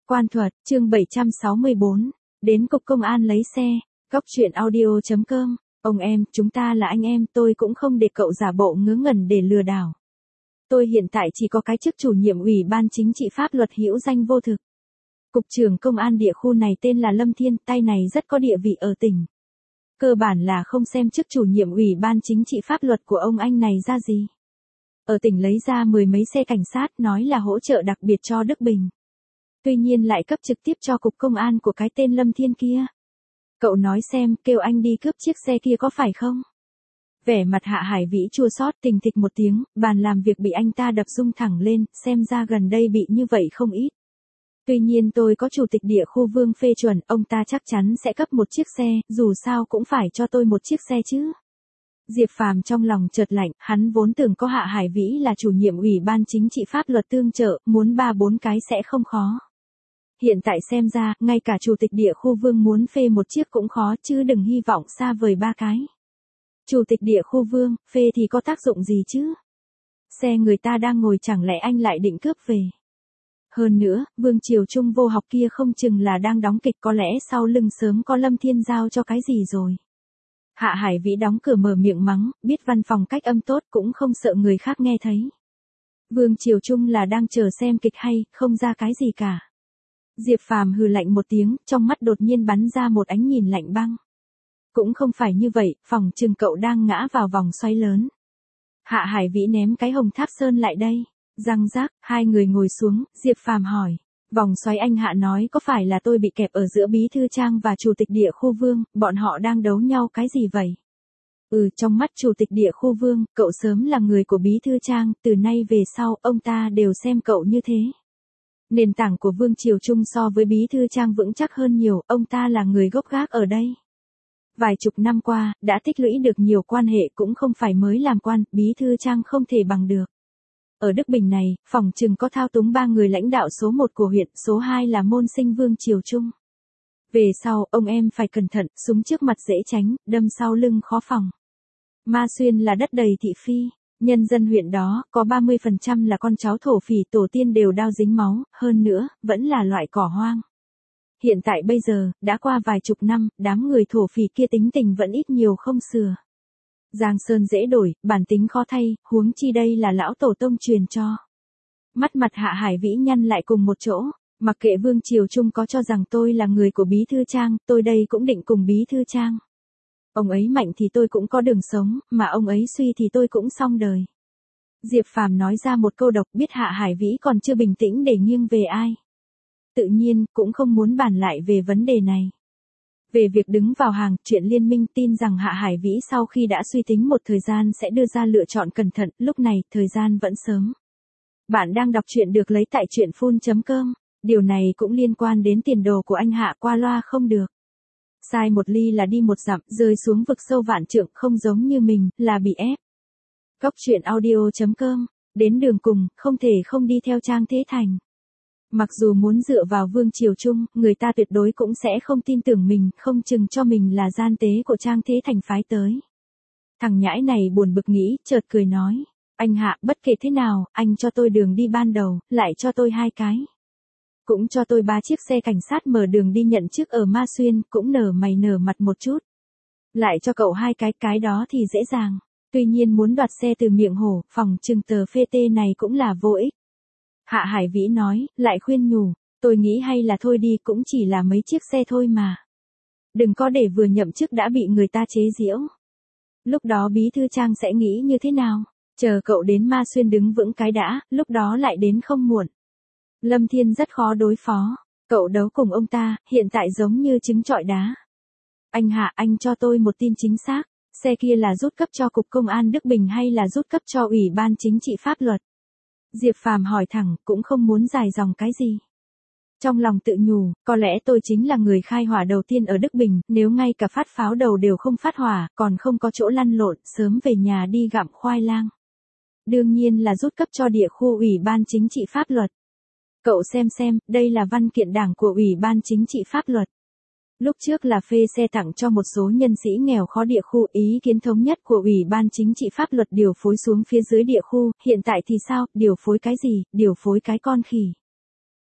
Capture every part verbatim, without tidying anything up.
Quan thuật, chương bảy trăm sáu mươi bốn. Đến cục công an lấy xe. Góc truyện audio chấm com. Ông em, chúng ta là anh em, tôi cũng không để cậu giả bộ ngớ ngẩn để lừa đảo. Tôi hiện tại chỉ có cái chức chủ nhiệm ủy ban chính trị pháp luật hữu danh vô thực. Cục trưởng công an địa khu này tên là Lâm Thiên, tay này rất có địa vị ở tỉnh. Cơ bản là không xem chức chủ nhiệm ủy ban chính trị pháp luật của ông anh này ra gì. Ở tỉnh lấy ra mười mấy xe cảnh sát nói là hỗ trợ đặc biệt cho Đức Bình. Tuy nhiên lại cấp trực tiếp cho cục công an của cái tên Lâm Thiên kia. Cậu nói xem, kêu anh đi cướp chiếc xe kia có phải không? Vẻ mặt Hạ Hải Vĩ chua xót, tình thịch một tiếng, bàn làm việc bị anh ta đập rung thẳng lên, xem ra gần đây bị như vậy không ít. Tuy nhiên tôi có chủ tịch địa khu Vương phê chuẩn, ông ta chắc chắn sẽ cấp một chiếc xe, dù sao cũng phải cho tôi một chiếc xe chứ. Diệp Phàm trong lòng chợt lạnh, hắn vốn tưởng có Hạ Hải Vĩ là chủ nhiệm ủy ban chính trị pháp luật tương trợ, muốn ba bốn cái sẽ không khó. Hiện tại xem ra, ngay cả chủ tịch địa khu Vương muốn phê một chiếc cũng khó, chứ đừng hy vọng xa vời ba cái. Chủ tịch địa khu Vương, phê thì có tác dụng gì chứ? Xe người ta đang ngồi chẳng lẽ anh lại định cướp về? Hơn nữa, Vương Triều Trung vô học kia không chừng là đang đóng kịch, có lẽ sau lưng sớm có Lâm Thiên giao cho cái gì rồi. Hạ Hải Vĩ đóng cửa mở miệng mắng, biết văn phòng cách âm tốt cũng không sợ người khác nghe thấy. Vương Triều Trung là đang chờ xem kịch hay, không ra cái gì cả. Diệp Phàm hừ lạnh một tiếng, trong mắt đột nhiên bắn ra một ánh nhìn lạnh băng. Cũng không phải như vậy, phòng chừng cậu đang ngã vào vòng xoáy lớn. Hạ Hải Vĩ ném cái hồng tháp sơn lại đây. Răng rác, hai người ngồi xuống, Diệp Phàm hỏi. Vòng xoáy anh Hạ nói có phải là tôi bị kẹp ở giữa bí thư Trang và chủ tịch địa khu Vương, bọn họ đang đấu nhau cái gì vậy? Ừ, trong mắt chủ tịch địa khu Vương, cậu sớm là người của bí thư Trang, từ nay về sau, ông ta đều xem cậu như thế. Nền tảng của Vương Triều Trung so với bí thư Trang vững chắc hơn nhiều, ông ta là người gốc gác ở đây. Vài chục năm qua, đã tích lũy được nhiều quan hệ cũng không phải mới làm quan, bí thư Trang không thể bằng được. Ở Đức Bình này, phòng chừng có thao túng ba người lãnh đạo số một của huyện, số hai là môn sinh Vương Triều Trung. Về sau, ông em phải cẩn thận, súng trước mặt dễ tránh, đâm sau lưng khó phòng. Ma Xuyên là đất đầy thị phi, nhân dân huyện đó, có ba mươi phần trăm là con cháu thổ phỉ tổ tiên đều đao dính máu, hơn nữa, vẫn là loại cỏ hoang. Hiện tại bây giờ, đã qua vài chục năm, đám người thổ phỉ kia tính tình vẫn ít nhiều không sửa. Giang sơn dễ đổi, bản tính khó thay, huống chi đây là lão tổ tông truyền cho. Mắt mặt Hạ Hải Vĩ nhăn lại cùng một chỗ, mặc kệ Vương Triều Trung có cho rằng tôi là người của bí thư Trang, tôi đây cũng định cùng bí thư Trang. Ông ấy mạnh thì tôi cũng có đường sống, mà ông ấy suy thì tôi cũng xong đời. Diệp Phàm nói ra một câu độc, biết Hạ Hải Vĩ còn chưa bình tĩnh để nghiêng về ai. Tự nhiên, cũng không muốn bàn lại về vấn đề này. Về việc đứng vào hàng, chuyện liên minh tin rằng Hạ Hải Vĩ sau khi đã suy tính một thời gian sẽ đưa ra lựa chọn cẩn thận, lúc này, thời gian vẫn sớm. Bạn đang đọc truyện được lấy tại truyện phun chấm com, điều này cũng liên quan đến tiền đồ của anh Hạ, qua loa không được. Sai một ly là đi một dặm, rơi xuống vực sâu vạn trượng, không giống như mình, là bị ép. Góc truyện audio chấm com, đến đường cùng, không thể không đi theo Trang Thế Thành. Mặc dù muốn dựa vào Vương Triều Trung, người ta tuyệt đối cũng sẽ không tin tưởng mình, không chừng cho mình là gian tế của Trang Thế Thành phái tới. Thằng nhãi này buồn bực nghĩ, chợt cười nói. Anh Hạ, bất kể thế nào, anh cho tôi đường đi ban đầu, lại cho tôi hai cái. Cũng cho tôi ba chiếc xe cảnh sát mở đường đi nhận chức ở Ma Xuyên, cũng nở mày nở mặt một chút. Lại cho cậu hai cái, cái đó thì dễ dàng. Tuy nhiên muốn đoạt xe từ miệng hổ, phòng trừng tờ phê tê này cũng là vô ích. Hạ Hải Vĩ nói, lại khuyên nhủ, tôi nghĩ hay là thôi đi, cũng chỉ là mấy chiếc xe thôi mà. Đừng có để vừa nhậm chức đã bị người ta chế giễu. Lúc đó bí thư Trang sẽ nghĩ như thế nào? Chờ cậu đến Ma Xuyên đứng vững cái đã, lúc đó lại đến không muộn. Lâm Thiên rất khó đối phó, cậu đấu cùng ông ta, hiện tại giống như trứng trọi đá. Anh Hạ, anh cho tôi một tin chính xác, xe kia là rút cấp cho Cục Công an Đức Bình hay là rút cấp cho Ủy ban Chính trị Pháp luật? Diệp Phàm hỏi thẳng, cũng không muốn dài dòng cái gì. Trong lòng tự nhủ, có lẽ tôi chính là người khai hỏa đầu tiên ở Đức Bình, nếu ngay cả phát pháo đầu đều không phát hỏa, còn không có chỗ lăn lộn, sớm về nhà đi gặm khoai lang. Đương nhiên là rút cấp cho địa khu Ủy ban Chính trị Pháp luật. Cậu xem xem, đây là văn kiện đảng của Ủy ban Chính trị Pháp luật. Lúc trước là phê xe tặng cho một số nhân sĩ nghèo khó địa khu, ý kiến thống nhất của Ủy ban Chính trị Pháp luật điều phối xuống phía dưới địa khu, hiện tại thì sao, điều phối cái gì, điều phối cái con khỉ.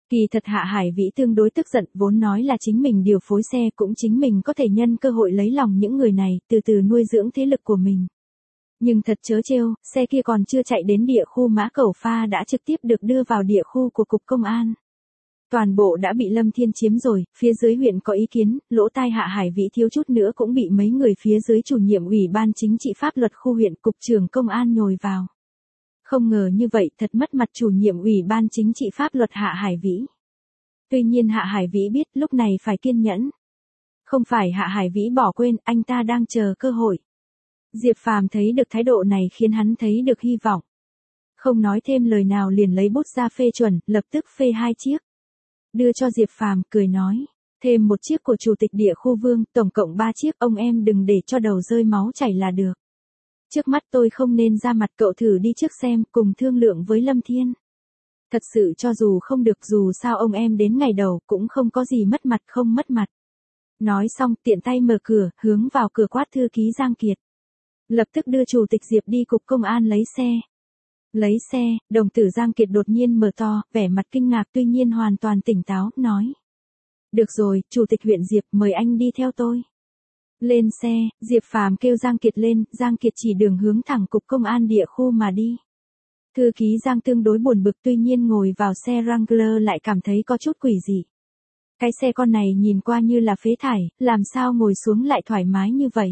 Kỳ thật Hạ Hải Vĩ tương đối tức giận, vốn nói là chính mình điều phối xe cũng chính mình có thể nhân cơ hội lấy lòng những người này, từ từ nuôi dưỡng thế lực của mình. Nhưng thật trớ trêu, xe kia còn chưa chạy đến địa khu Mã Cẩu Pha đã trực tiếp được đưa vào địa khu của Cục Công an. Toàn bộ đã bị Lâm Thiên chiếm rồi, phía dưới huyện có ý kiến, lỗ tai Hạ Hải Vĩ thiếu chút nữa cũng bị mấy người phía dưới chủ nhiệm ủy ban chính trị pháp luật khu huyện cục trưởng công an nhồi vào. Không ngờ như vậy thật mất mặt chủ nhiệm ủy ban chính trị pháp luật Hạ Hải Vĩ. Tuy nhiên Hạ Hải Vĩ biết lúc này phải kiên nhẫn. Không phải Hạ Hải Vĩ bỏ quên, anh ta đang chờ cơ hội. Diệp Phàm thấy được thái độ này khiến hắn thấy được hy vọng. Không nói thêm lời nào liền lấy bút ra phê chuẩn, lập tức phê hai chiếc. Đưa cho Diệp Phàm, cười nói, thêm một chiếc của chủ tịch địa khu Vương, tổng cộng ba chiếc, ông em đừng để cho đầu rơi máu chảy là được. Trước mắt tôi không nên ra mặt, cậu thử đi trước xem, cùng thương lượng với Lâm Thiên. Thật sự cho dù không được, dù sao ông em đến ngày đầu cũng không có gì mất mặt, không mất mặt. Nói xong tiện tay mở cửa, hướng vào cửa quát thư ký Giang Kiệt. Lập tức đưa chủ tịch Diệp đi cục công an lấy xe. Lấy xe, đồng tử Giang Kiệt đột nhiên mở to, vẻ mặt kinh ngạc tuy nhiên hoàn toàn tỉnh táo, nói. Được rồi, chủ tịch huyện Diệp, mời anh đi theo tôi. Lên xe, Diệp Phàm kêu Giang Kiệt lên, Giang Kiệt chỉ đường hướng thẳng cục công an địa khu mà đi. Thư ký Giang tương đối buồn bực tuy nhiên ngồi vào xe Wrangler lại cảm thấy có chút quỷ dị. Cái xe con này nhìn qua như là phế thải, làm sao ngồi xuống lại thoải mái như vậy.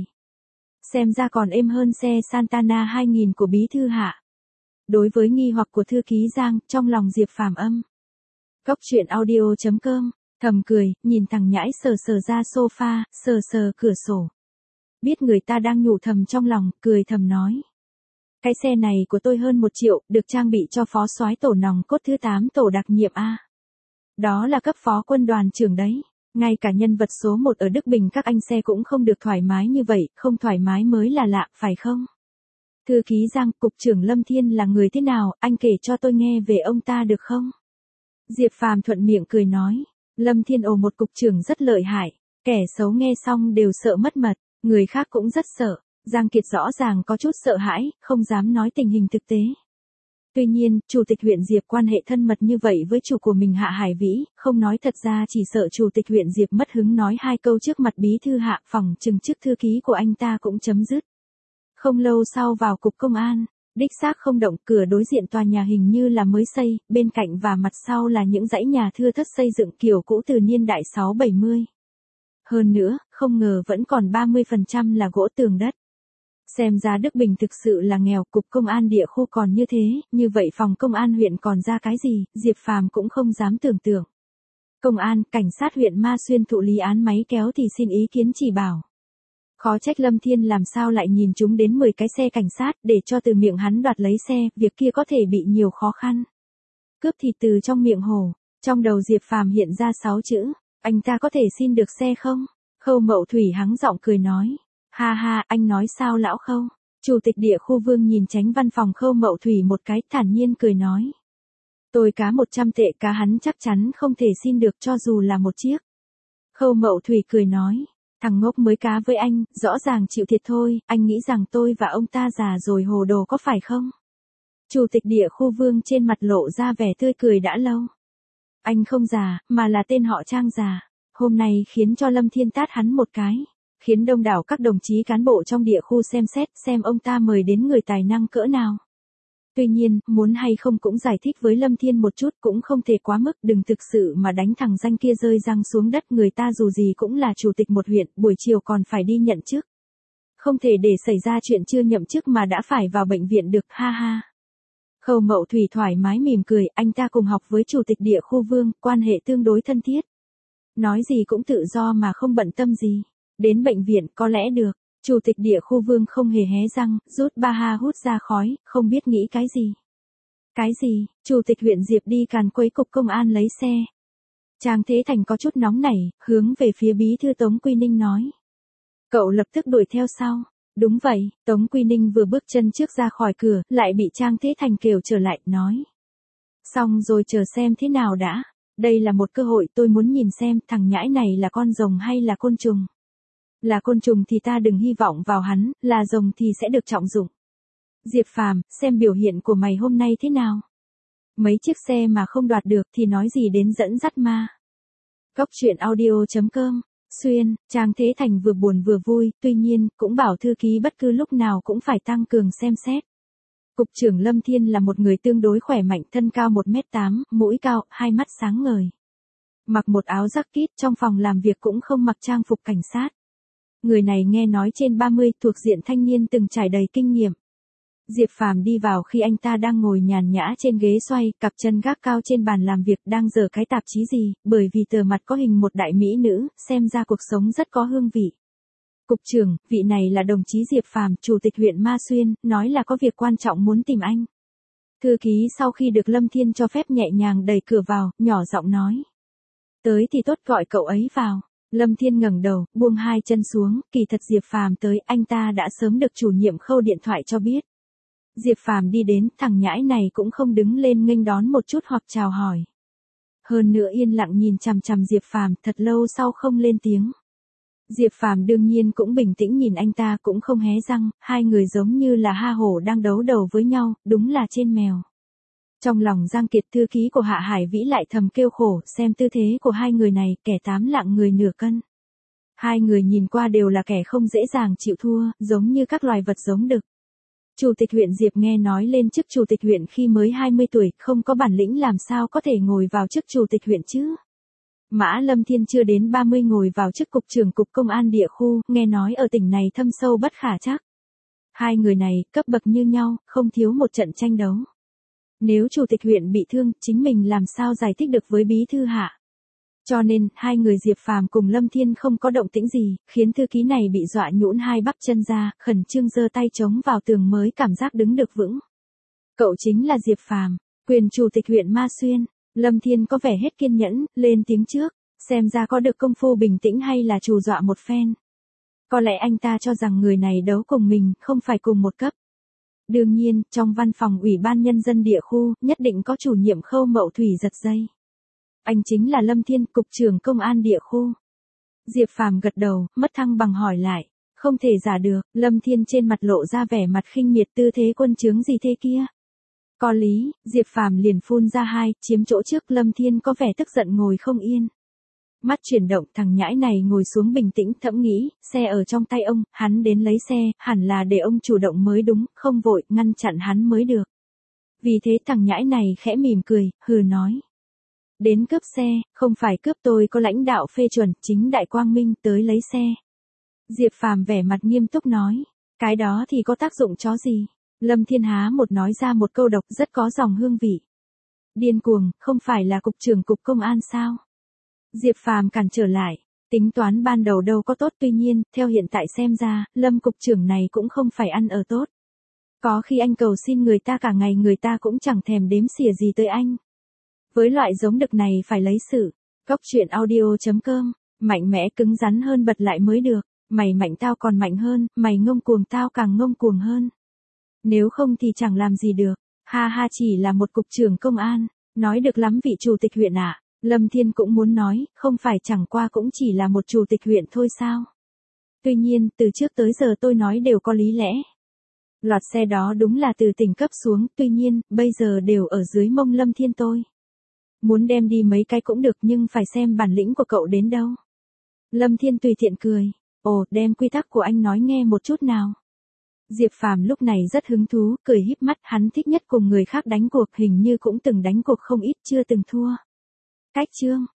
Xem ra còn êm hơn xe Santana hai nghìn của bí thư Hạ. Đối với nghi hoặc của thư ký Giang, trong lòng Diệp Phàm âm. Góc truyện audio chấm com, thầm cười, nhìn thằng nhãi sờ sờ ra sofa, sờ sờ cửa sổ. Biết người ta đang nhủ thầm trong lòng, cười thầm nói. Cái xe này của tôi hơn một triệu, được trang bị cho phó soái tổ nòng cốt thứ tám tổ đặc nhiệm A. Đó là cấp phó quân đoàn trưởng đấy. Ngay cả nhân vật số một ở Đức Bình các anh xe cũng không được thoải mái như vậy, không thoải mái mới là lạ, phải không? Thư ký Giang, cục trưởng Lâm Thiên là người thế nào, anh kể cho tôi nghe về ông ta được không? Diệp Phàm thuận miệng cười nói, Lâm Thiên ồ một cục trưởng rất lợi hại, kẻ xấu nghe xong đều sợ mất mật, người khác cũng rất sợ. Giang Kiệt rõ ràng có chút sợ hãi, không dám nói tình hình thực tế. Tuy nhiên, chủ tịch huyện Diệp quan hệ thân mật như vậy với chủ của mình Hạ Hải Vĩ, không nói thật ra chỉ sợ chủ tịch huyện Diệp mất hứng nói hai câu trước mặt bí thư Hạ, phòng chừng chức thư ký của anh ta cũng chấm dứt. Không lâu sau vào cục công an, đích xác không động, cửa đối diện tòa nhà hình như là mới xây, bên cạnh và mặt sau là những dãy nhà thưa thớt xây dựng kiểu cũ từ niên đại sáu bảy mươi. Hơn nữa, không ngờ vẫn còn ba mươi phần trăm là gỗ tường đất. Xem ra Đức Bình thực sự là nghèo, cục công an địa khu còn như thế, như vậy phòng công an huyện còn ra cái gì, Diệp Phàm cũng không dám tưởng tượng. Công an, cảnh sát huyện Ma Xuyên thụ lý án máy kéo thì xin ý kiến chỉ bảo. Khó trách Lâm Thiên làm sao lại nhìn chúng đến mười cái xe cảnh sát để cho từ miệng hắn đoạt lấy xe, việc kia có thể bị nhiều khó khăn. Cướp thịt từ trong miệng hổ, trong đầu Diệp Phàm hiện ra sáu chữ, anh ta có thể xin được xe không? Khâu Mậu Thủy hắng giọng cười nói. Ha ha, anh nói sao lão Khâu? Chủ tịch địa khu Vương nhìn tránh văn phòng Khâu Mậu Thủy một cái, thản nhiên cười nói. Tôi cá một trăm tệ cá hắn chắc chắn không thể xin được cho dù là một chiếc. Khâu Mậu Thủy cười nói. Thằng ngốc mới cá với anh, rõ ràng chịu thiệt thôi, anh nghĩ rằng tôi và ông ta già rồi hồ đồ có phải không? Chủ tịch địa khu Vương trên mặt lộ ra vẻ tươi cười đã lâu. Anh không già, mà là tên họ Trang già. Hôm nay khiến cho Lâm Thiên tát hắn một cái. Khiến đông đảo các đồng chí cán bộ trong địa khu xem xét xem ông ta mời đến người tài năng cỡ nào. Tuy nhiên, muốn hay không cũng giải thích với Lâm Thiên một chút cũng không thể quá mức, đừng thực sự mà đánh thằng danh kia rơi răng xuống đất, người ta dù gì cũng là chủ tịch một huyện, buổi chiều còn phải đi nhận chức. Không thể để xảy ra chuyện chưa nhậm chức mà đã phải vào bệnh viện được, ha ha. Khâu Mậu Thủy thoải mái mỉm cười, anh ta cùng học với chủ tịch địa khu Vương, quan hệ tương đối thân thiết. Nói gì cũng tự do mà không bận tâm gì. Đến bệnh viện có lẽ được, chủ tịch địa khu Vương không hề hé răng, rút ba ha hút ra khói, không biết nghĩ cái gì. Cái gì, chủ tịch huyện Diệp đi càn quấy cục công an lấy xe. Trang Thế Thành có chút nóng nảy, hướng về phía bí thư Tống Quy Ninh nói. Cậu lập tức đuổi theo sau. Đúng vậy, Tống Quy Ninh vừa bước chân trước ra khỏi cửa, lại bị Trang Thế Thành kêu trở lại, nói. Xong rồi chờ xem thế nào đã, đây là một cơ hội tôi muốn nhìn xem thằng nhãi này là con rồng hay là côn trùng. Là côn trùng thì ta đừng hy vọng vào hắn, là rồng thì sẽ được trọng dụng. Diệp Phàm, xem biểu hiện của mày hôm nay thế nào. Mấy chiếc xe mà không đoạt được thì nói gì đến dẫn dắt ma. Góc truyện audio chấm com. Xuyên, Trang Thế Thành vừa buồn vừa vui, tuy nhiên, cũng bảo thư ký bất cứ lúc nào cũng phải tăng cường xem xét. Cục trưởng Lâm Thiên là một người tương đối khỏe mạnh, thân cao một mét tám, mũi cao, hai mắt sáng ngời. Mặc một áo jacket, trong phòng làm việc cũng không mặc trang phục cảnh sát. Người này nghe nói trên ba mươi, thuộc diện thanh niên từng trải đầy kinh nghiệm. Diệp Phàm đi vào khi anh ta đang ngồi nhàn nhã trên ghế xoay, cặp chân gác cao trên bàn làm việc, đang dở cái tạp chí gì, bởi vì tờ mặt có hình một đại mỹ nữ, xem ra cuộc sống rất có hương vị. Cục trưởng, vị này là đồng chí Diệp Phàm, chủ tịch huyện Ma Xuyên, nói là có việc quan trọng muốn tìm anh. Thư ký sau khi được Lâm Thiên cho phép nhẹ nhàng đẩy cửa vào, nhỏ giọng nói. Tới thì tốt, gọi cậu ấy vào. Lâm Thiên ngẩng đầu, buông hai chân xuống, kỳ thật Diệp Phàm tới, anh ta đã sớm được chủ nhiệm Khâu điện thoại cho biết. Diệp Phàm đi đến, thằng nhãi này cũng không đứng lên nghênh đón một chút hoặc chào hỏi. Hơn nữa yên lặng nhìn chằm chằm Diệp Phàm, thật lâu sau không lên tiếng. Diệp Phàm đương nhiên cũng bình tĩnh nhìn anh ta, cũng không hé răng, hai người giống như là ha hổ đang đấu đầu với nhau, đúng là trên mèo. Trong lòng Giang Kiệt, thư ký của Hạ Hải Vĩ, lại thầm kêu khổ, xem tư thế của hai người này, kẻ tám lạng người nửa cân. Hai người nhìn qua đều là kẻ không dễ dàng chịu thua, giống như các loài vật giống đực. Chủ tịch huyện Diệp nghe nói lên chức chủ tịch huyện khi mới hai mươi tuổi, không có bản lĩnh làm sao có thể ngồi vào chức chủ tịch huyện chứ. Mã Lâm Thiên chưa đến ba mươi ngồi vào chức cục trưởng cục công an địa khu, nghe nói ở tỉnh này thâm sâu bất khả trắc. Hai người này, cấp bậc như nhau, không thiếu một trận tranh đấu. Nếu chủ tịch huyện bị thương, chính mình làm sao giải thích được với bí thư Hạ. Cho nên, hai người Diệp Phàm cùng Lâm Thiên không có động tĩnh gì, khiến thư ký này bị dọa nhũn hai bắp chân ra, khẩn trương giơ tay chống vào tường mới cảm giác đứng được vững. Cậu chính là Diệp Phàm, quyền chủ tịch huyện Ma Xuyên. Lâm Thiên có vẻ hết kiên nhẫn, lên tiếng trước, xem ra có được công phu bình tĩnh hay là trù dọa một phen. Có lẽ anh ta cho rằng người này đấu cùng mình, không phải cùng một cấp. Đương nhiên, trong văn phòng Ủy ban Nhân dân địa khu, nhất định có chủ nhiệm Khâu Mậu Thủy giật dây. Anh chính là Lâm Thiên, cục trưởng công an địa khu. Diệp Phàm gật đầu, mất thăng bằng hỏi lại. Không thể giả được, Lâm Thiên trên mặt lộ ra vẻ mặt khinh miệt, tư thế quân trướng gì thế kia. Có lý, Diệp Phàm liền phun ra hai, chiếm chỗ trước. Lâm Thiên có vẻ tức giận ngồi không yên. Mắt chuyển động, thằng nhãi này ngồi xuống bình tĩnh, thẫm nghĩ, xe ở trong tay ông, hắn đến lấy xe, hẳn là để ông chủ động mới đúng, không vội, ngăn chặn hắn mới được. Vì thế thằng nhãi này khẽ mỉm cười, hừ nói. Đến cướp xe, không phải cướp, tôi có lãnh đạo phê chuẩn, chính đại quang minh tới lấy xe. Diệp Phàm vẻ mặt nghiêm túc nói, cái đó thì có tác dụng chó gì? Lâm Thiên há một nói ra một câu độc rất có dòng hương vị. Điên cuồng, không phải là cục trưởng cục công an sao? Diệp Phàm cản trở lại, tính toán ban đầu đâu có tốt, tuy nhiên, theo hiện tại xem ra, Lâm cục trưởng này cũng không phải ăn ở tốt. Có khi anh cầu xin người ta cả ngày người ta cũng chẳng thèm đếm xỉa gì tới anh. Với loại giống đực này phải lấy sự. Góc truyện audio chấm com, mạnh mẽ cứng rắn hơn bật lại mới được, mày mạnh tao còn mạnh hơn, mày ngông cuồng tao càng ngông cuồng hơn. Nếu không thì chẳng làm gì được, ha ha, chỉ là một cục trưởng công an, nói được lắm vị chủ tịch huyện ạ. À. Lâm Thiên cũng muốn nói, không phải chẳng qua cũng chỉ là một chủ tịch huyện thôi sao. Tuy nhiên, từ trước tới giờ tôi nói đều có lý lẽ. Loạt xe đó đúng là từ tỉnh cấp xuống, tuy nhiên, bây giờ đều ở dưới mông Lâm Thiên tôi. Muốn đem đi mấy cái cũng được nhưng phải xem bản lĩnh của cậu đến đâu. Lâm Thiên tùy tiện cười, ồ, đem quy tắc của anh nói nghe một chút nào. Diệp Phàm lúc này rất hứng thú, cười híp mắt, hắn thích nhất cùng người khác đánh cuộc, hình như cũng từng đánh cuộc không ít, chưa từng thua. Cách chương